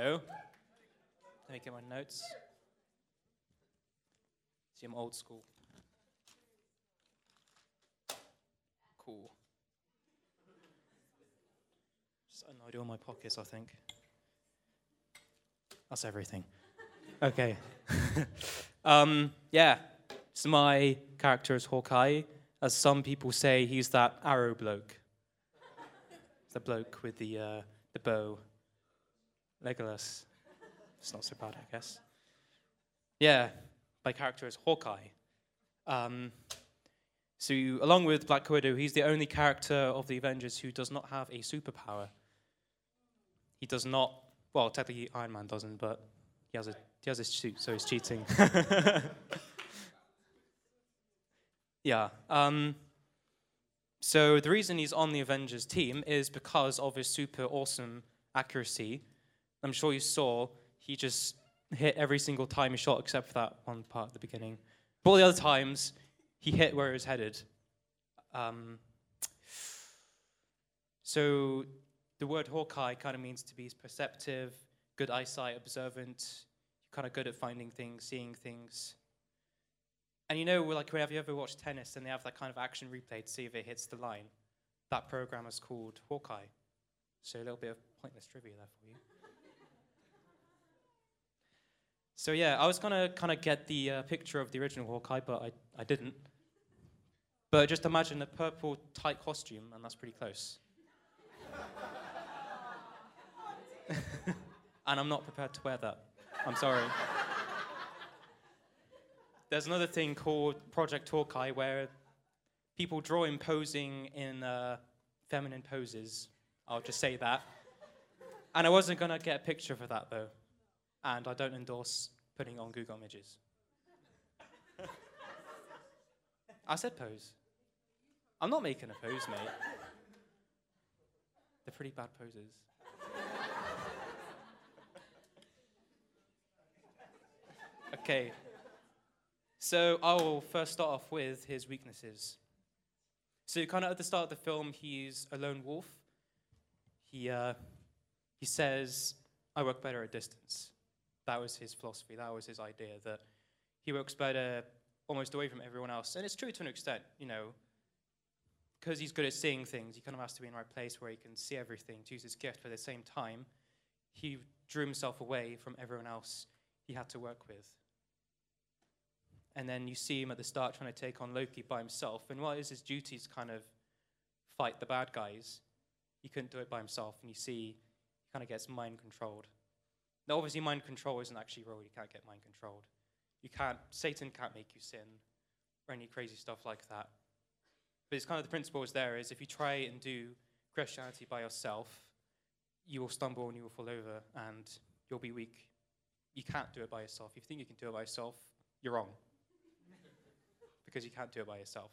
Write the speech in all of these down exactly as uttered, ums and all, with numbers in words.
Hello. Let me get my notes. See, I'm old school. Cool. Just an idea in my pockets, I think. That's everything. Okay. um, yeah. So my character is Hawkeye. As some people say, he's that arrow bloke. The bloke with the uh, the bow. Legolas. It's not so bad, I guess. Yeah, my character is Hawkeye. Um, so along with Black Widow, he's the only character of the Avengers who does not have a superpower. He does not, well, technically Iron Man doesn't, but he has a he has a suit, so he's cheating. yeah. Um, so the reason he's on the Avengers team is because of his super awesome accuracy. I'm sure you saw he just hit every single time he shot except for that one part at the beginning. But all the other times, he hit where he was headed. Um, so the word Hawkeye kind of means to be perceptive, good eyesight, observant. You're kind of good at finding things, seeing things. And you know, like, have you ever watched tennis and they have that kind of action replay to see if it hits the line? That program is called Hawkeye. So a little bit of pointless trivia there for you. So yeah, I was going to kind of get the uh, picture of the original Hawkeye, but I, I didn't. But just imagine a purple tight costume, and that's pretty close. And I'm not prepared to wear that. I'm sorry. There's another thing called Project Hawkeye, where people draw him posing in uh, feminine poses. I'll just say that. And I wasn't going to get a picture for that, though. And I don't endorse putting it on Google Images. I said pose. I'm not making a pose, mate. They're pretty bad poses. Okay. So I'll first start off with his weaknesses. So kind of at the start of the film, he's a lone wolf. He uh, he says, I work better at distance. That was his philosophy. That was his idea, that he works better almost away from everyone else. And it's true to an extent, you know, because he's good at seeing things. He kind of has to be in the right place where he can see everything, to use his gift. But at the same time, he drew himself away from everyone else he had to work with. And then you see him at the start trying to take on Loki by himself. And what is his duty to kind of fight the bad guys? He couldn't do it by himself. And you see he kind of gets mind controlled. Now, obviously, mind control isn't actually real. You can't get mind controlled. You can't, Satan can't make you sin or any crazy stuff like that. But it's kind of the principle is there is if you try and do Christianity by yourself, you will stumble and you will fall over and you'll be weak. You can't do it by yourself. If you think you can do it by yourself, you're wrong. Because you can't do it by yourself.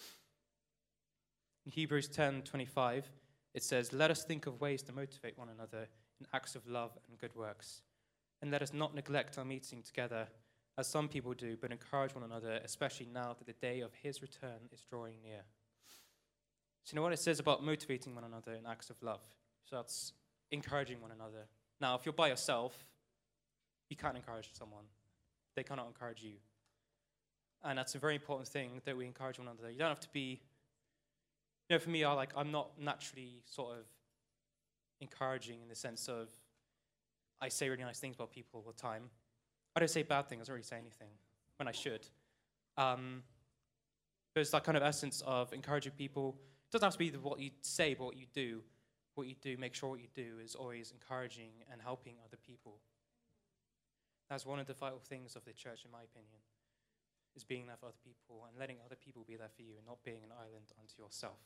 In Hebrews ten twenty-five, it says, let us think of ways to motivate one another in acts of love and good works. And let us not neglect our meeting together, as some people do, but encourage one another, especially now that the day of his return is drawing near. So you know what it says about motivating one another in acts of love? So that's encouraging one another. Now, if you're by yourself, you can't encourage someone. They cannot encourage you. And that's a very important thing, that we encourage one another. You don't have to be, you know, for me, I like, I'm not naturally sort of encouraging in the sense of, I say really nice things about people all the time. I don't say bad things, I don't really say anything, when I should. Um, there's that kind of essence of encouraging people. It doesn't have to be what you say, but what you do. What you do, make sure what you do is always encouraging and helping other people. That's one of the vital things of the church, in my opinion, is being there for other people and letting other people be there for you and not being an island unto yourself.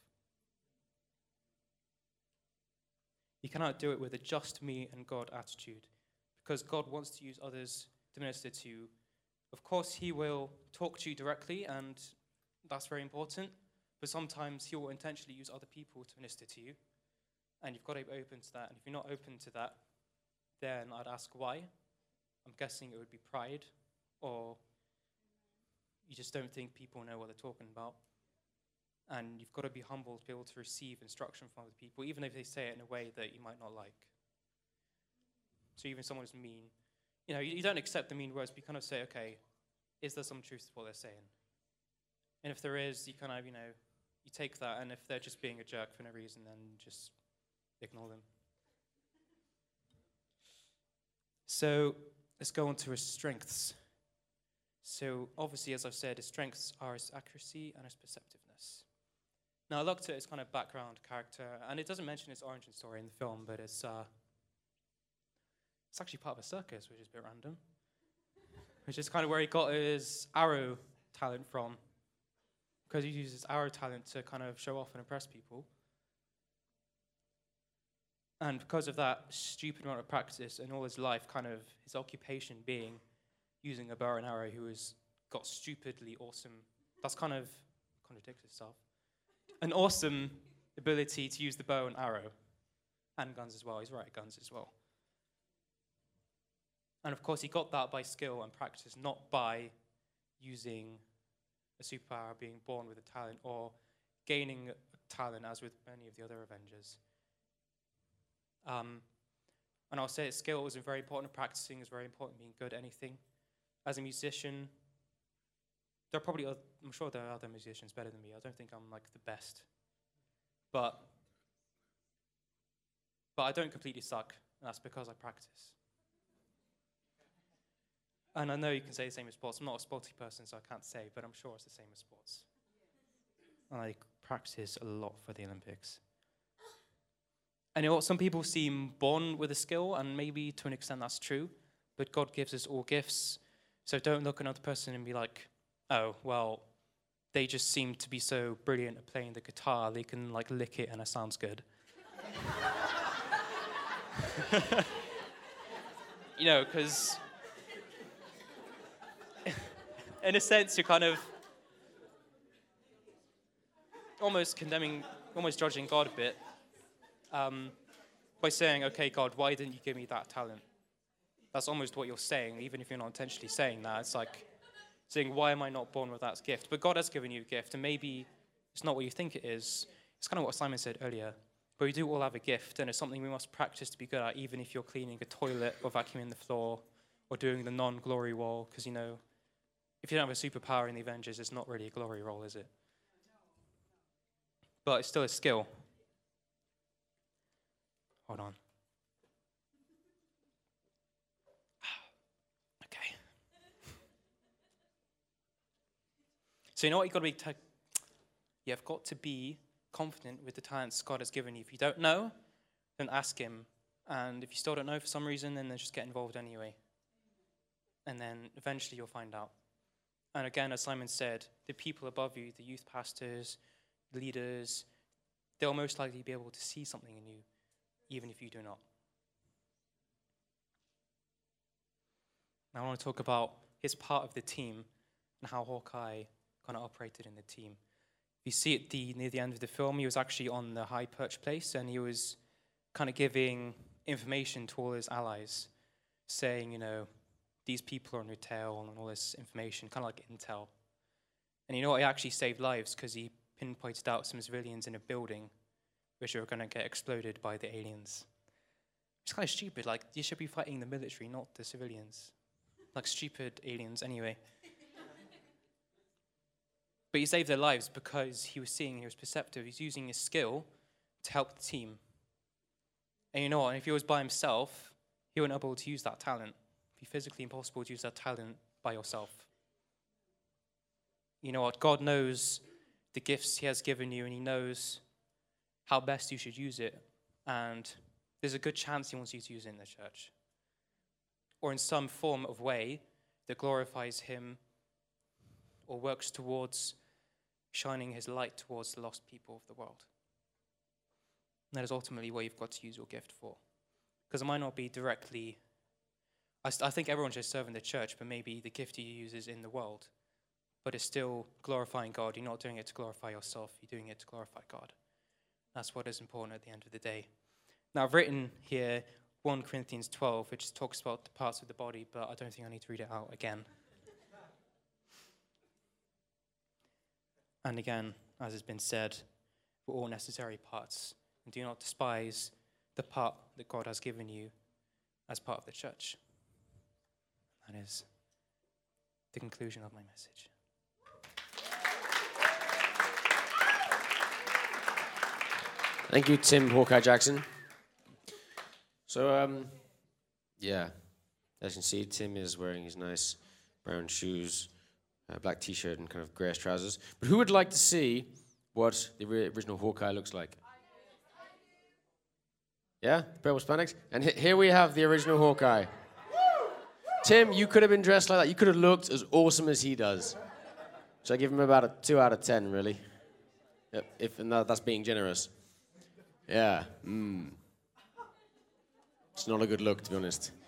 You cannot do it with a just me and God attitude, because God wants to use others to minister to you. Of course, he will talk to you directly, and that's very important, but sometimes he will intentionally use other people to minister to you, and you've got to be open to that. And if you're not open to that, then I'd ask why. I'm guessing it would be pride, or you just don't think people know what they're talking about. And you've got to be humble to be able to receive instruction from other people, even if they say it in a way that you might not like. So even someone who's mean, you know, you, you don't accept the mean words, but you kind of say, okay, is there some truth to what they're saying? And if there is, you kind of, you know, you take that, and if they're just being a jerk for no reason, then just ignore them. So let's go on to his strengths. So obviously, as I've said, his strengths are his accuracy and his perceptiveness. Now, I looked at his kind of background character, and it doesn't mention his origin story in the film, but it's uh, it's actually part of a circus, which is a bit random, which is kind of where he got his arrow talent from, because he uses arrow talent to kind of show off and impress people. And because of that stupid amount of practice and all his life, kind of his occupation being using a bow and arrow, who has got stupidly awesome, that's kind of contradicts itself, an awesome ability to use the bow and arrow, and guns as well. He's right at guns as well. And of course, he got that by skill and practice, not by using a superpower, being born with a talent, or gaining a talent, as with many of the other Avengers. Um, and I'll say skill is very important. Practicing is very important. Being good at anything. As a musician, there are probably other, I'm sure there are other musicians better than me. I don't think I'm like the best, but but I don't completely suck. And that's because I practice. And I know you can say the same as sports. I'm not a sporty person, so I can't say, but I'm sure it's the same as sports. And I practice a lot for the Olympics. And you know what? Some people seem born with a skill, and maybe to an extent that's true, but God gives us all gifts. So don't look at another person and be like, oh, well, they just seem to be so brilliant at playing the guitar, they can like lick it and it sounds good. You know, because in a sense, you're kind of almost condemning, almost judging God a bit um, by saying, okay, God, why didn't you give me that talent? That's almost what you're saying, even if you're not intentionally saying that. It's like saying, why am I not born with that gift? But God has given you a gift, and maybe it's not what you think it is. It's kind of what Simon said earlier. But we do all have a gift, and it's something we must practice to be good at, even if you're cleaning a toilet or vacuuming the floor or doing the non-glory role, because, you know, if you don't have a superpower in the Avengers, it's not really a glory role, is it? But it's still a skill. Hold on. Okay. So you know what you've got to be? T- you've got to be confident with the talents God has given you. If you don't know, then ask him. And if you still don't know for some reason, then just get involved anyway. And then eventually you'll find out. And again, as Simon said, the people above you, the youth pastors, leaders, they'll most likely be able to see something in you, even if you do not. Now I want to talk about his part of the team and how Hawkeye kind of operated in the team. You see at the near the end of the film, he was actually on the high perch place, and he was kind of giving information to all his allies, saying, you know, these people are on your tail and all this information, kind of like intel. And you know what? He actually saved lives because he pinpointed out some civilians in a building which are going to get exploded by the aliens. It's kind of stupid. Like, you should be fighting the military, not the civilians. Like, stupid aliens anyway. But he saved their lives because he was seeing, he was perceptive. He's using his skill to help the team. And you know what? If he was by himself, he wouldn't be able to use that talent. It'd be physically impossible to use that talent by yourself. You know what? God knows the gifts he has given you, and he knows how best you should use it. And there's a good chance he wants you to use it in the church, or in some form of way that glorifies him or works towards shining his light towards the lost people of the world. And that is ultimately what you've got to use your gift for. Because it might not be directly, I, st- I think everyone should serve in the church, but maybe the gift you use is in the world. But it's still glorifying God. You're not doing it to glorify yourself. You're doing it to glorify God. That's what is important at the end of the day. Now, I've written here First Corinthians twelve, which talks about the parts of the body, but I don't think I need to read it out again. And again, as has been said, we're all necessary parts. And do not despise the part that God has given you as part of the church. That is the conclusion of my message. Thank you, Tim Hawkeye Jackson. So, um, yeah, as you can see, Tim is wearing his nice brown shoes, uh, black t-shirt, and kind of grayish trousers. But who would like to see what the ri- original Hawkeye looks like? Yeah, purple spandex. And he- here we have the original Hawkeye. Tim, you could have been dressed like that. You could have looked as awesome as he does. So I give him about a two out of ten, really. Yep, if and that, that's being generous. Yeah. Mm. It's not a good look, to be honest.